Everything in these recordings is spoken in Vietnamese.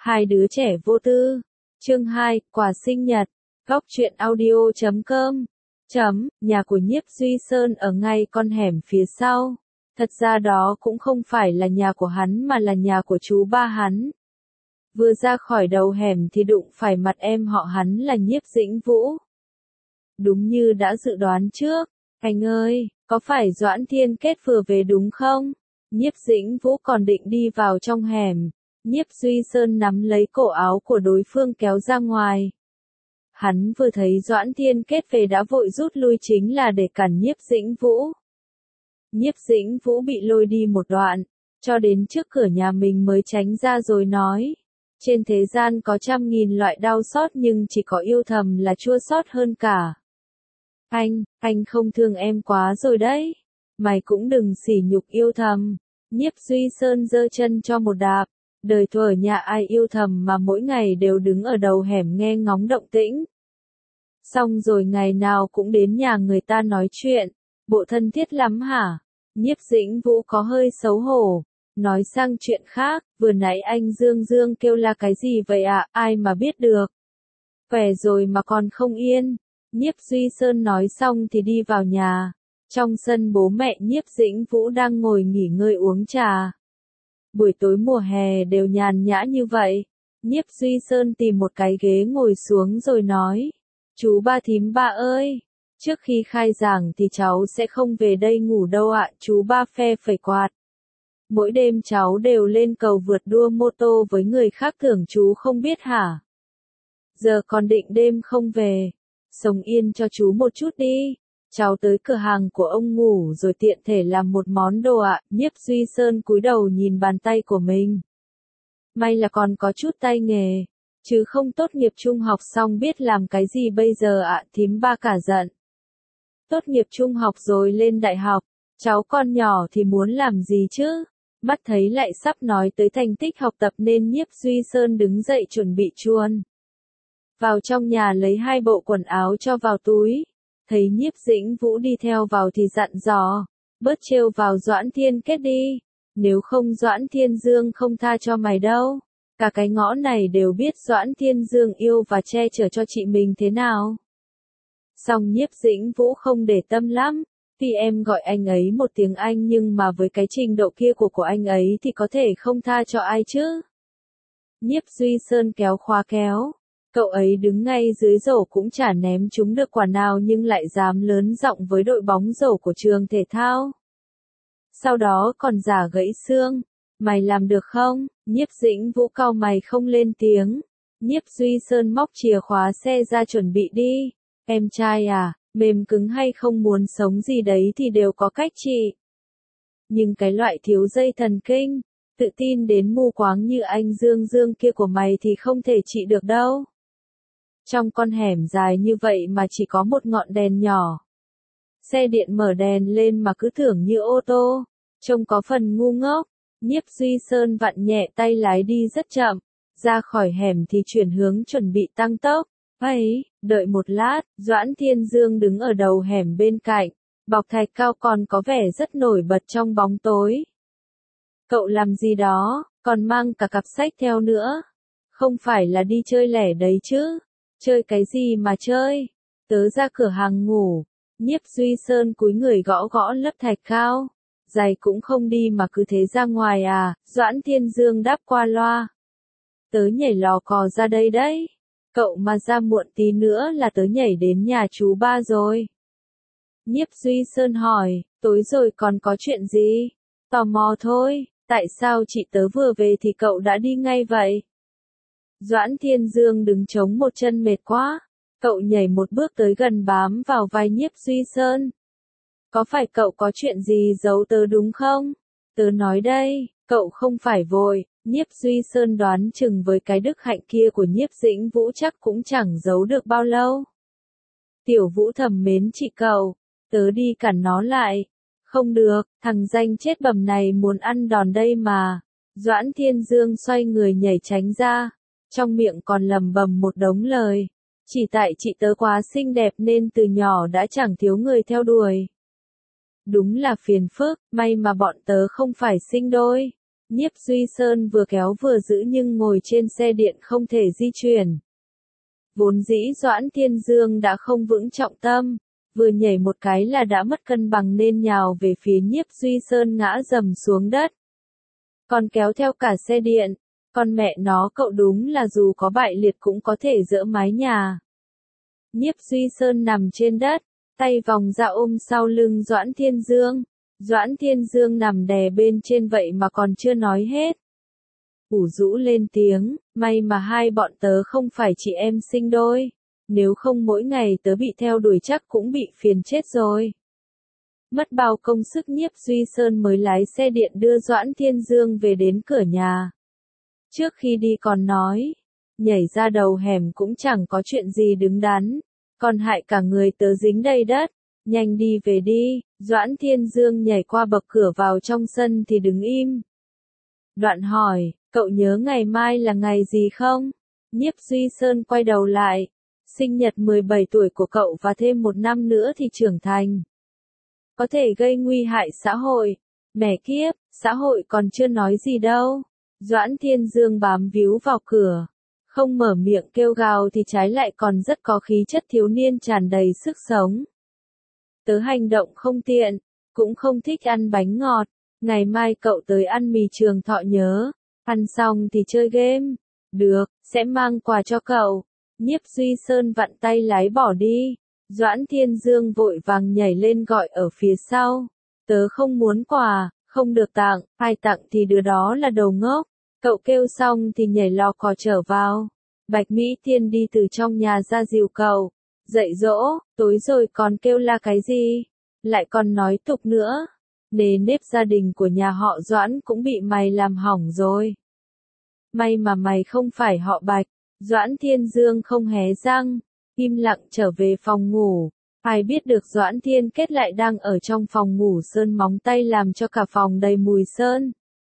Hai đứa trẻ vô tư. Chương 2, quà sinh nhật. Góc truyện audio.com. Nhà của Nhiếp Duy Sơn ở ngay con hẻm phía sau. Thật ra đó cũng không phải là nhà của hắn mà là nhà của chú ba hắn. Vừa ra khỏi đầu hẻm thì đụng phải mặt em họ hắn là Nhiếp Dĩnh Vũ. Đúng như đã dự đoán trước. Anh ơi, có phải Doãn Thiên Kết vừa về đúng không? Nhiếp Dĩnh Vũ còn định đi vào trong hẻm. Nhiếp Duy Sơn nắm lấy cổ áo của đối phương kéo ra ngoài. Hắn vừa thấy Doãn Thiên Kết về đã vội rút lui chính là để cản Nhiếp Dĩnh Vũ. Nhiếp Dĩnh Vũ bị lôi đi một đoạn, cho đến trước cửa nhà mình mới tránh ra rồi nói. Trên thế gian có trăm nghìn loại đau xót nhưng chỉ có yêu thầm là chua xót hơn cả. Anh không thương em quá rồi đấy. Mày cũng đừng sỉ nhục yêu thầm. Nhiếp Duy Sơn giơ chân cho một đạp. Đời thuở nhà ai yêu thầm mà mỗi ngày đều đứng ở đầu hẻm nghe ngóng động tĩnh. Xong rồi ngày nào cũng đến nhà người ta nói chuyện. Bộ thân thiết lắm hả? Nhiếp Dĩnh Vũ có hơi xấu hổ. Nói sang chuyện khác, vừa nãy anh Dương kêu là cái gì vậy ạ? Ai mà biết được. Khỏe rồi mà còn không yên. Nhiếp Duy Sơn nói xong thì đi vào nhà. Trong sân bố mẹ Nhiếp Dĩnh Vũ đang ngồi nghỉ ngơi uống trà. Buổi tối mùa hè đều nhàn nhã như vậy. Nhiếp Duy Sơn tìm một cái ghế ngồi xuống rồi nói. Chú ba thím ba ơi, trước khi khai giảng thì cháu sẽ không về đây ngủ đâu ạ. Chú ba phe phẩy quạt. Mỗi đêm cháu đều lên cầu vượt đua mô tô với người khác, tưởng chú không biết hả? Giờ còn định đêm không về. Sống yên cho chú một chút đi. Cháu tới cửa hàng của ông ngủ rồi tiện thể làm một món đồ ạ. Nhiếp Duy Sơn cúi đầu nhìn bàn tay của mình. May là còn có chút tay nghề, chứ không tốt nghiệp trung học xong biết làm cái gì bây giờ ạ. Thím ba cả giận. Tốt nghiệp trung học rồi lên đại học, cháu con nhỏ thì muốn làm gì chứ? Mắt thấy lại sắp nói tới thành tích học tập nên Nhiếp Duy Sơn đứng dậy chuẩn bị chuồn vào trong nhà lấy hai bộ quần áo cho vào túi. Thấy Nhiếp Dĩnh Vũ đi theo vào thì dặn dò, bớt trêu vào Doãn Thiên Kết đi, nếu không Doãn Thiên Dương không tha cho mày đâu. Cả cái ngõ này đều biết Doãn Thiên Dương yêu và che chở cho chị mình thế nào. Song Nhiếp Dĩnh Vũ không để tâm lắm, vì em gọi anh ấy một tiếng anh nhưng mà với cái trình độ kia của anh ấy thì có thể không tha cho ai chứ. Nhiếp Duy Sơn kéo khóa kéo. Cậu ấy đứng ngay dưới rổ cũng chả ném trúng được quả nào nhưng lại dám lớn giọng với đội bóng rổ của trường thể thao. Sau đó còn giả gãy xương. Mày làm được không? Nhiếp Dĩnh Vũ cau mày không lên tiếng. Nhiếp Duy Sơn móc chìa khóa xe ra chuẩn bị đi. Em trai à, mềm cứng hay không muốn sống gì đấy thì đều có cách trị. Nhưng cái loại thiếu dây thần kinh, tự tin đến mù quáng như anh Dương kia của mày thì không thể trị được đâu. Trong con hẻm dài như vậy mà chỉ có một ngọn đèn nhỏ. Xe điện mở đèn lên mà cứ tưởng như ô tô, trông có phần ngu ngốc. Nhiếp Duy Sơn vặn nhẹ tay lái đi rất chậm, ra khỏi hẻm thì chuyển hướng chuẩn bị tăng tốc. Ấy, đợi một lát, Doãn Thiên Dương đứng ở đầu hẻm bên cạnh, bọc thạch cao còn có vẻ rất nổi bật trong bóng tối. Cậu làm gì đó, còn mang cả cặp sách theo nữa. Không phải là đi chơi lẻ đấy chứ? Chơi cái gì mà chơi? Tớ ra cửa hàng ngủ. Nhiếp Duy Sơn cúi người gõ gõ lớp thạch cao. Giày cũng không đi mà cứ thế ra ngoài à? Doãn Thiên Dương đáp qua loa. Tớ nhảy lò cò ra đây đấy. Cậu mà ra muộn tí nữa là tớ nhảy đến nhà chú ba rồi. Nhiếp Duy Sơn hỏi, tối rồi còn có chuyện gì? Tò mò thôi, tại sao chị tớ vừa về thì cậu đã đi ngay vậy? Doãn Thiên Dương đứng chống một chân mệt quá. Cậu nhảy một bước tới gần bám vào vai Nhiếp Duy Sơn. Có phải cậu có chuyện gì giấu tớ đúng không? Tớ nói đây, cậu không phải vội. Nhiếp Duy Sơn đoán chừng với cái đức hạnh kia của Nhiếp Dĩnh Vũ chắc cũng chẳng giấu được bao lâu. Tiểu Vũ thầm mến chị cậu. Tớ đi cản nó lại. Không được, thằng danh chết bầm này muốn ăn đòn đây mà. Doãn Thiên Dương xoay người nhảy tránh ra. Trong miệng còn lầm bầm một đống lời. Chỉ tại chị tớ quá xinh đẹp nên từ nhỏ đã chẳng thiếu người theo đuổi. Đúng là phiền phức, may mà bọn tớ không phải sinh đôi. Nhiếp Duy Sơn vừa kéo vừa giữ nhưng ngồi trên xe điện không thể di chuyển. Vốn dĩ Doãn Thiên Dương đã không vững trọng tâm, vừa nhảy một cái là đã mất cân bằng nên nhào về phía Nhiếp Duy Sơn ngã rầm xuống đất. Còn kéo theo cả xe điện, con mẹ nó cậu đúng là dù có bại liệt cũng có thể dỡ mái nhà. Nhiếp Duy Sơn nằm trên đất, tay vòng ra ôm sau lưng Doãn Thiên Dương. Doãn Thiên Dương nằm đè bên trên vậy mà còn chưa nói hết. Ủ rũ lên tiếng, may mà hai bọn tớ không phải chị em sinh đôi, nếu không mỗi ngày tớ bị theo đuổi chắc cũng bị phiền chết rồi. Mất bao công sức Nhiếp Duy Sơn mới lái xe điện đưa Doãn Thiên Dương về đến cửa nhà. Trước khi đi còn nói, nhảy ra đầu hẻm cũng chẳng có chuyện gì đứng đắn, còn hại cả người tớ dính đầy đất, nhanh đi về đi. Doãn Thiên Dương nhảy qua bậc cửa vào trong sân thì đứng im. Đoạn hỏi, cậu nhớ ngày mai là ngày gì không? Nhiếp Duy Sơn quay đầu lại, sinh nhật 17 tuổi của cậu và thêm 1 năm nữa thì trưởng thành. Có thể gây nguy hại xã hội. Mẹ kiếp, xã hội còn chưa nói gì đâu. Doãn Thiên Dương bám víu vào cửa, không mở miệng kêu gào thì trái lại còn rất có khí chất thiếu niên tràn đầy sức sống. Tớ hành động không tiện, cũng không thích ăn bánh ngọt, ngày mai cậu tới ăn mì Trường Thọ nhớ, ăn xong thì chơi game. Được, sẽ mang quà cho cậu. Nhiếp Duy Sơn vặn tay lái bỏ đi. Doãn Thiên Dương vội vàng nhảy lên gọi ở phía sau. Tớ không muốn quà, không được tặng, ai tặng thì đứa đó là đầu ngốc. Cậu kêu xong thì nhảy lò cò trở vào. Bạch Mỹ Tiên đi từ trong nhà ra dìu cậu. Dạy dỗ, tối rồi còn kêu la cái gì? Lại còn nói tục nữa. Nề nếp gia đình của nhà họ Doãn cũng bị mày làm hỏng rồi. May mà mày không phải họ Bạch. Doãn Thiên Dương không hé răng, im lặng trở về phòng ngủ. Ai biết được Doãn Thiên Kết lại đang ở trong phòng ngủ sơn móng tay làm cho cả phòng đầy mùi sơn.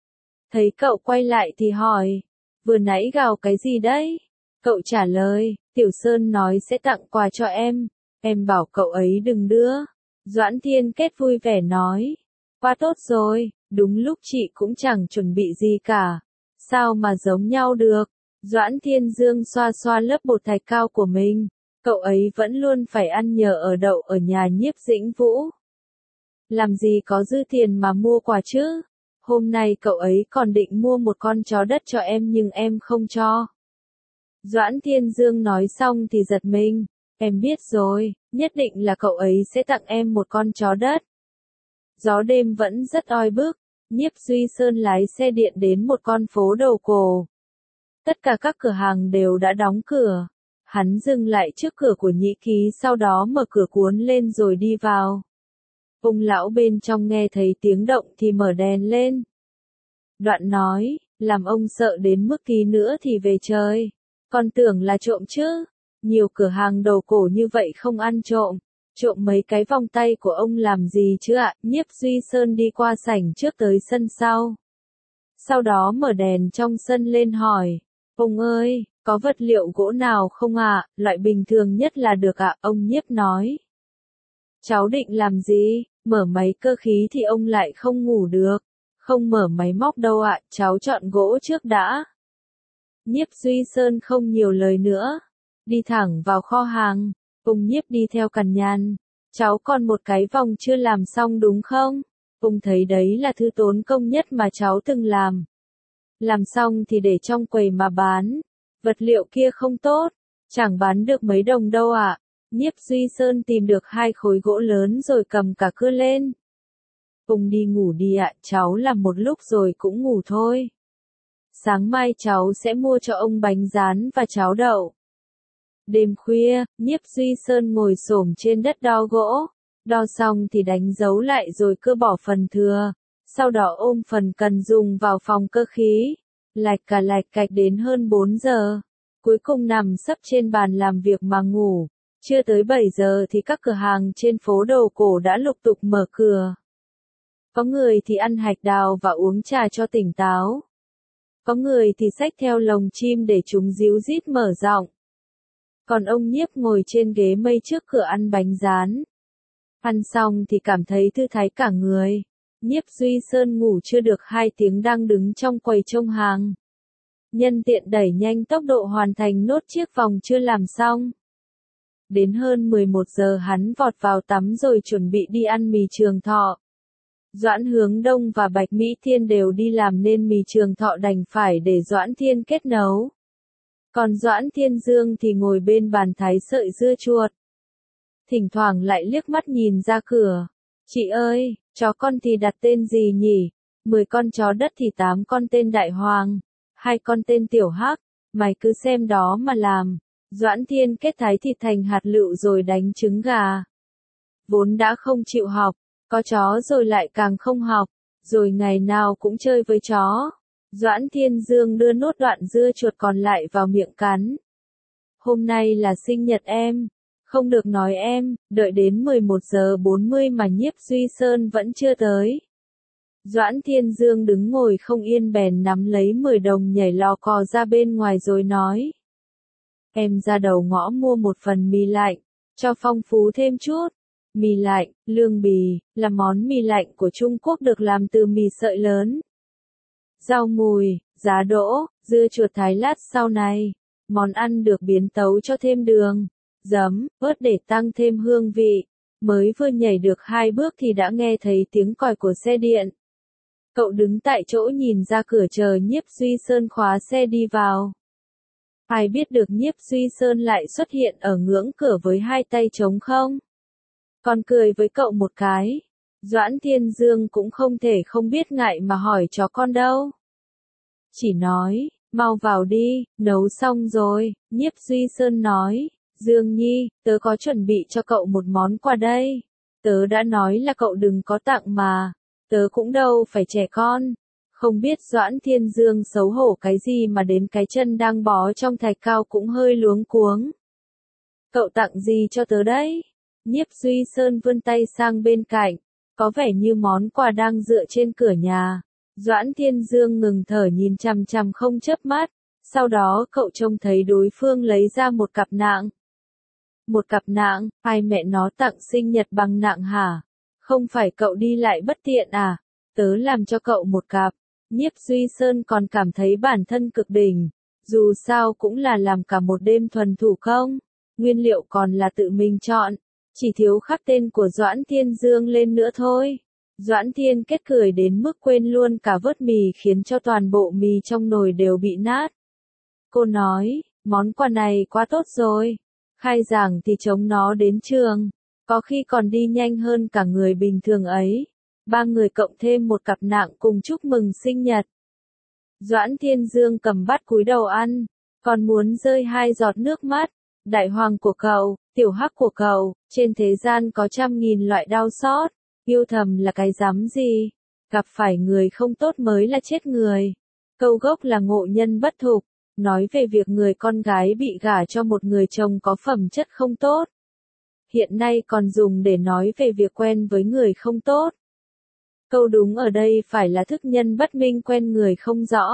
Thấy cậu quay lại thì hỏi, vừa nãy gào cái gì đấy? Cậu trả lời, Tiểu Sơn nói sẽ tặng quà cho em bảo cậu ấy đừng đưa. Doãn Thiên Kết vui vẻ nói, quá tốt rồi, đúng lúc chị cũng chẳng chuẩn bị gì cả. Sao mà giống nhau được? Doãn Thiên Dương xoa xoa lớp bột thạch cao của mình, cậu ấy vẫn luôn phải ăn nhờ ở đậu ở nhà Nhiếp Dĩnh Vũ. Làm gì có dư tiền mà mua quà chứ? Hôm nay cậu ấy còn định mua một con chó đất cho em nhưng em không cho. Doãn Thiên Dương nói xong thì giật mình, em biết rồi, nhất định là cậu ấy sẽ tặng em một con chó đất. Gió đêm vẫn rất oi bức, Nhiếp Duy Sơn lái xe điện đến một con phố đầu cổ. Tất cả các cửa hàng đều đã đóng cửa. Hắn dừng lại trước cửa của Nhĩ Ký sau đó mở cửa cuốn lên rồi đi vào. Ông lão bên trong nghe thấy tiếng động thì mở đèn lên. Đoạn nói, làm ông sợ đến mức tí nữa thì về trời. Còn tưởng là trộm chứ. Nhiều cửa hàng đầu cổ như vậy không ăn trộm. Trộm mấy cái vòng tay của ông làm gì chứ ạ? Nhiếp Duy Sơn đi qua sảnh trước tới sân sau. Sau đó mở đèn trong sân lên hỏi. Ông ơi, có vật liệu gỗ nào không ạ? Loại bình thường nhất là được ạ, ông Nhiếp nói. Cháu định làm gì? Mở máy cơ khí thì ông lại không ngủ được. Không mở máy móc đâu ạ, cháu chọn gỗ trước đã. Nhiếp Duy Sơn không nhiều lời nữa. Đi thẳng vào kho hàng. Ông Nhiếp đi theo cằn nhằn. Cháu còn một cái vòng chưa làm xong đúng không? Ông thấy đấy là thứ tốn công nhất mà cháu từng làm. Làm xong thì để trong quầy mà bán. Vật liệu kia không tốt. Chẳng bán được mấy đồng đâu ạ. Nhiếp Duy Sơn tìm được 2 khối gỗ lớn rồi cầm cả cưa lên. Ông đi ngủ đi ạ, cháu làm một lúc rồi cũng ngủ thôi. Sáng mai cháu sẽ mua cho ông bánh rán và cháo đậu. Đêm khuya, Nhiếp Duy Sơn ngồi xổm trên đất đo gỗ. Đo xong thì đánh dấu lại rồi cưa bỏ phần thừa. Sau đó ôm phần cần dùng vào phòng cơ khí. Lạch cạch đến hơn 4 giờ. Cuối cùng nằm sấp trên bàn làm việc mà ngủ. Chưa tới 7 giờ thì các cửa hàng trên phố đầu cổ đã lục tục mở cửa. Có người thì ăn hạch đào và uống trà cho tỉnh táo. Có người thì xách theo lồng chim để chúng ríu rít mở rộng. Còn ông Nhiếp ngồi trên ghế mây trước cửa ăn bánh rán. Ăn xong thì cảm thấy thư thái cả người. Nhiếp Duy Sơn ngủ chưa được 2 tiếng đang đứng trong quầy trông hàng. Nhân tiện đẩy nhanh tốc độ hoàn thành nốt chiếc vòng chưa làm xong. Đến hơn 11 giờ hắn vọt vào tắm rồi chuẩn bị đi ăn mì Trường Thọ. Doãn Hướng Đông và Bạch Mỹ Thiên đều đi làm nên mì Trường Thọ đành phải để Doãn Thiên Kết nấu. Còn Doãn Thiên Dương thì ngồi bên bàn thái sợi dưa chuột. Thỉnh thoảng lại liếc mắt nhìn ra cửa. Chị ơi, chó con thì đặt tên gì nhỉ? 10 con chó đất thì 8 con tên Đại Hoàng, 2 con tên Tiểu Hắc, mày cứ xem đó mà làm. Doãn Thiên Kết thái thịt thành hạt lựu rồi đánh trứng gà. Vốn đã không chịu học, có chó rồi lại càng không học, rồi ngày nào cũng chơi với chó. Doãn Thiên Dương đưa nốt đoạn dưa chuột còn lại vào miệng cắn. Hôm nay là sinh nhật em. Không được nói em, đợi đến 11 giờ 40 mà Nhiếp Duy Sơn vẫn chưa tới. Doãn Thiên Dương đứng ngồi không yên bèn nắm lấy 10 đồng nhảy lò cò ra bên ngoài rồi nói. Em ra đầu ngõ mua một phần mì lạnh, cho phong phú thêm chút. Mì lạnh, lương bì, là món mì lạnh của Trung Quốc được làm từ mì sợi lớn. Rau mùi, giá đỗ, dưa chuột thái lát sau này. Món ăn được biến tấu cho thêm đường, giấm, ớt để tăng thêm hương vị. Mới vừa nhảy được 2 bước thì đã nghe thấy tiếng còi của xe điện. Cậu đứng tại chỗ nhìn ra cửa chờ Nhiếp Duy Sơn khóa xe đi vào. Ai biết được Nhiếp Duy Sơn lại xuất hiện ở ngưỡng cửa với 2 tay trống không? Còn cười với cậu một cái. Doãn Thiên Dương cũng không thể không biết ngại mà hỏi chó con đâu. Chỉ nói, mau vào đi, nấu xong rồi. Nhiếp Duy Sơn nói, Dương Nhi, tớ có chuẩn bị cho cậu một món quà đây. Tớ đã nói là cậu đừng có tặng mà. Tớ cũng đâu phải trẻ con. Không biết Doãn Thiên Dương xấu hổ cái gì mà đến cái chân đang bó trong thạch cao cũng hơi luống cuống. Cậu tặng gì cho tớ đấy? Nhiếp Duy Sơn vươn tay sang bên cạnh, có vẻ như món quà đang dựa trên cửa nhà. Doãn Thiên Dương ngừng thở nhìn chằm chằm không chớp mắt, sau đó cậu trông thấy đối phương lấy ra một cặp nạng. Một cặp nạng, ai mẹ nó tặng sinh nhật bằng nạng hả? Không phải cậu đi lại bất tiện à? Tớ làm cho cậu một cặp. Nhiếp Duy Sơn còn cảm thấy bản thân cực đỉnh, dù sao cũng là làm cả một đêm thuần thủ công, nguyên liệu còn là tự mình chọn, chỉ thiếu khắc tên của Doãn Thiên Dương lên nữa thôi. Doãn Thiên Kết cười đến mức quên luôn cả vớt mì khiến cho toàn bộ mì trong nồi đều bị nát. Cô nói, món quà này quá tốt rồi, khai giảng thì chống nó đến trường, có khi còn đi nhanh hơn cả người bình thường ấy. 3 người cộng thêm một cặp nạng cùng chúc mừng sinh nhật. Doãn Thiên Dương cầm bát cúi đầu ăn, còn muốn rơi 2 giọt nước mắt. Đại Hoàng của cậu, Tiểu Hắc của cậu, trên thế gian có trăm nghìn loại đau xót, yêu thầm là cái dám gì, gặp phải người không tốt mới là chết người. Câu gốc là ngộ nhân bất thục, nói về việc người con gái bị gả cho một người chồng có phẩm chất không tốt. Hiện nay còn dùng để nói về việc quen với người không tốt. Câu đúng ở đây phải là thức nhân bất minh quen người không rõ.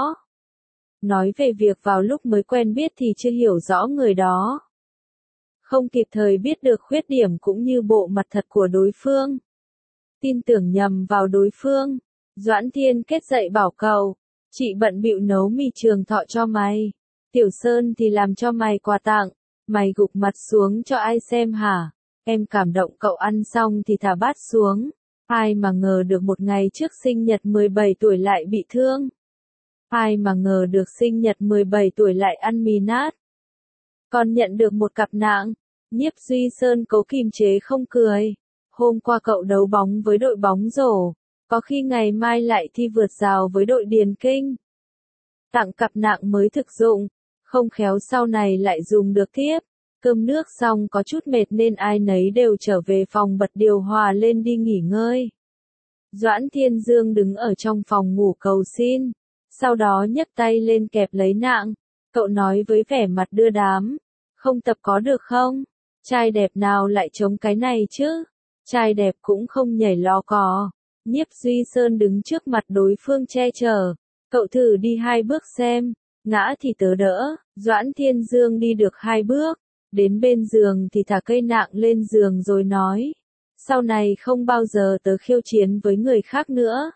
Nói về việc vào lúc mới quen biết thì chưa hiểu rõ người đó. Không kịp thời biết được khuyết điểm cũng như bộ mặt thật của đối phương. Tin tưởng nhầm vào đối phương. Doãn Thiên Kết dạy bảo cậu, chị bận bịu nấu mì Trường Thọ cho mày. Tiểu Sơn thì làm cho mày quà tặng. Mày gục mặt xuống cho ai xem hả? Em cảm động cậu ăn xong thì thả bát xuống. Ai mà ngờ được một ngày trước sinh nhật 17 tuổi lại bị thương. Ai mà ngờ được sinh nhật 17 tuổi lại ăn mì nát. Còn nhận được một cặp nạng. Nhiếp Duy Sơn cố kìm chế không cười. Hôm qua cậu đấu bóng với đội bóng rổ. Có khi ngày mai lại thi vượt rào với đội điền kinh. Tặng cặp nạng mới thực dụng. Không khéo sau này lại dùng được tiếp. Cơm nước xong có chút mệt nên ai nấy đều trở về phòng bật điều hòa lên đi nghỉ ngơi. Doãn Thiên Dương đứng ở trong phòng ngủ cầu xin. Sau đó nhấc tay lên kẹp lấy nạng. Cậu nói với vẻ mặt đưa đám. Không tập có được không? Trai đẹp nào lại chống cái này chứ? Trai đẹp cũng không nhảy lò cò. Nhiếp Duy Sơn đứng trước mặt đối phương che chở. Cậu thử đi 2 bước xem. Ngã thì tớ đỡ. Doãn Thiên Dương đi được 2 bước. Đến bên giường thì thả cây nạng lên giường rồi nói. Sau này không bao giờ tớ khiêu chiến với người khác nữa.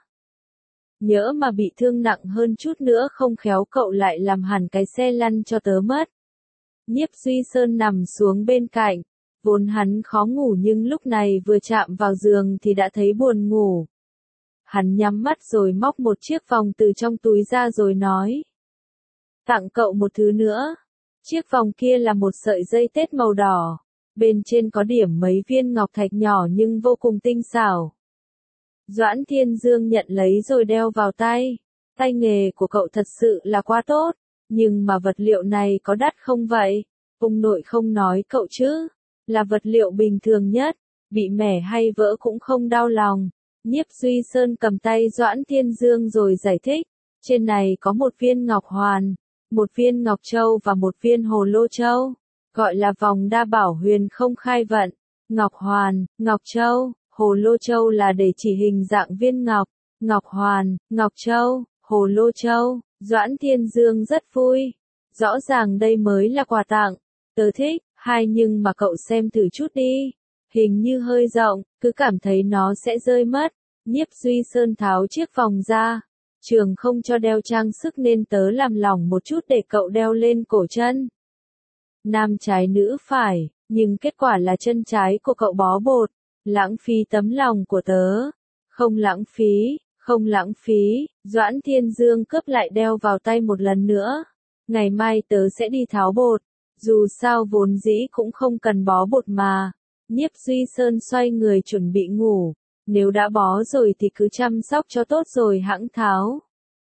Nhỡ mà bị thương nặng hơn chút nữa không khéo cậu lại làm hẳn cái xe lăn cho tớ mất. Nhiếp Duy Sơn nằm xuống bên cạnh. Vốn hắn khó ngủ nhưng lúc này vừa chạm vào giường thì đã thấy buồn ngủ. Hắn nhắm mắt rồi móc một chiếc vòng từ trong túi ra rồi nói. Tặng cậu một thứ nữa. Chiếc vòng kia là một sợi dây tết màu đỏ. Bên trên có điểm mấy viên ngọc thạch nhỏ nhưng vô cùng tinh xảo. Doãn Thiên Dương nhận lấy rồi đeo vào tay. Tay nghề của cậu thật sự là quá tốt. Nhưng mà vật liệu này có đắt không vậy? Ông nội không nói cậu chứ. Là vật liệu bình thường nhất. Bị mẻ hay vỡ cũng không đau lòng. Nhiếp Duy Sơn cầm tay Doãn Thiên Dương rồi giải thích. Trên này có một viên ngọc hoàn, một viên ngọc châu và một viên hồ lô châu. Gọi là vòng đa bảo huyền không khai vận. Ngọc hoàn, ngọc châu, hồ lô châu là để chỉ hình dạng viên ngọc. Ngọc hoàn, ngọc châu, hồ lô châu. Doãn Thiên Dương rất vui. Rõ ràng đây mới là quà tặng. Tớ thích, nhưng mà cậu xem thử chút đi. Hình như hơi rộng, cứ cảm thấy nó sẽ rơi mất. Nhiếp Duy Sơn tháo chiếc vòng ra. Trường không cho đeo trang sức nên tớ làm lỏng một chút để cậu đeo lên cổ chân. Nam trái nữ phải, nhưng kết quả là chân trái của cậu bó bột. Lãng phí tấm lòng của tớ. Không lãng phí, không lãng phí. Doãn Thiên Dương cướp lại đeo vào tay một lần nữa. Ngày mai tớ sẽ đi tháo bột. Dù sao vốn dĩ cũng không cần bó bột mà. Nhiếp Duy Sơn xoay người chuẩn bị ngủ. Nếu đã bó rồi thì cứ chăm sóc cho tốt rồi hẵng tháo.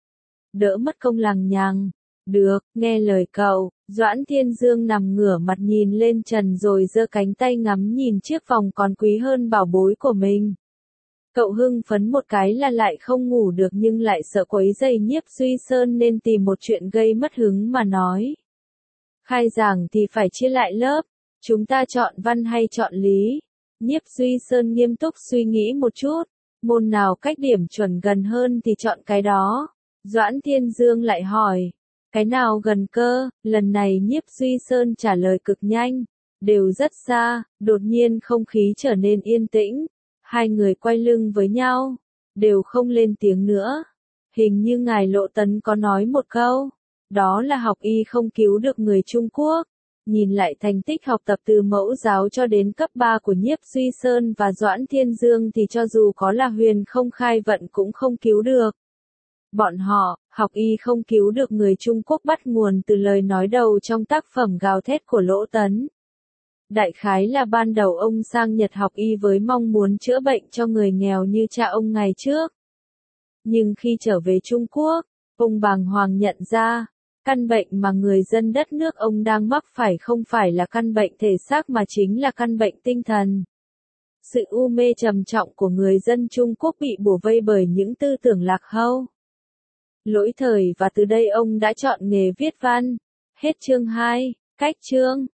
Đỡ mất công lằng nhằng. Được, nghe lời cậu. Doãn Thiên Dương nằm ngửa mặt nhìn lên trần rồi giơ cánh tay ngắm nhìn chiếc vòng còn quý hơn bảo bối của mình. Cậu hưng phấn một cái là lại không ngủ được nhưng lại sợ quấy rầy Nhiếp Duy Sơn nên tìm một chuyện gây mất hứng mà nói. Khai giảng thì phải chia lại lớp. Chúng ta chọn văn hay chọn lý? Nhiếp Duy Sơn nghiêm túc suy nghĩ một chút. Môn nào cách điểm chuẩn gần hơn thì chọn cái đó. Doãn Thiên Dương lại hỏi. Cái nào gần cơ? Lần này Nhiếp Duy Sơn trả lời cực nhanh. Đều rất xa. Đột nhiên không khí trở nên yên tĩnh. Hai người quay lưng với nhau. Đều không lên tiếng nữa. Hình như ngài Lộ Tấn có nói một câu. Đó là học y không cứu được người Trung Quốc. Nhìn lại thành tích học tập từ mẫu giáo cho đến cấp 3 của Nhiếp Duy Sơn và Doãn Thiên Dương thì cho dù có là huyền không khai vận cũng không cứu được. Bọn họ, học y không cứu được người Trung Quốc bắt nguồn từ lời nói đầu trong tác phẩm Gào Thét của Lỗ Tấn. Đại khái là ban đầu ông sang Nhật học y với mong muốn chữa bệnh cho người nghèo như cha ông ngày trước. Nhưng khi trở về Trung Quốc, ông bàng hoàng nhận ra, căn bệnh mà người dân đất nước ông đang mắc phải không phải là căn bệnh thể xác mà chính là căn bệnh tinh thần. Sự u mê trầm trọng của người dân Trung Quốc bị bủa vây bởi những tư tưởng lạc hậu. Lỗi thời và từ đây ông đã chọn nghề viết văn. Hết chương 2, cách chương.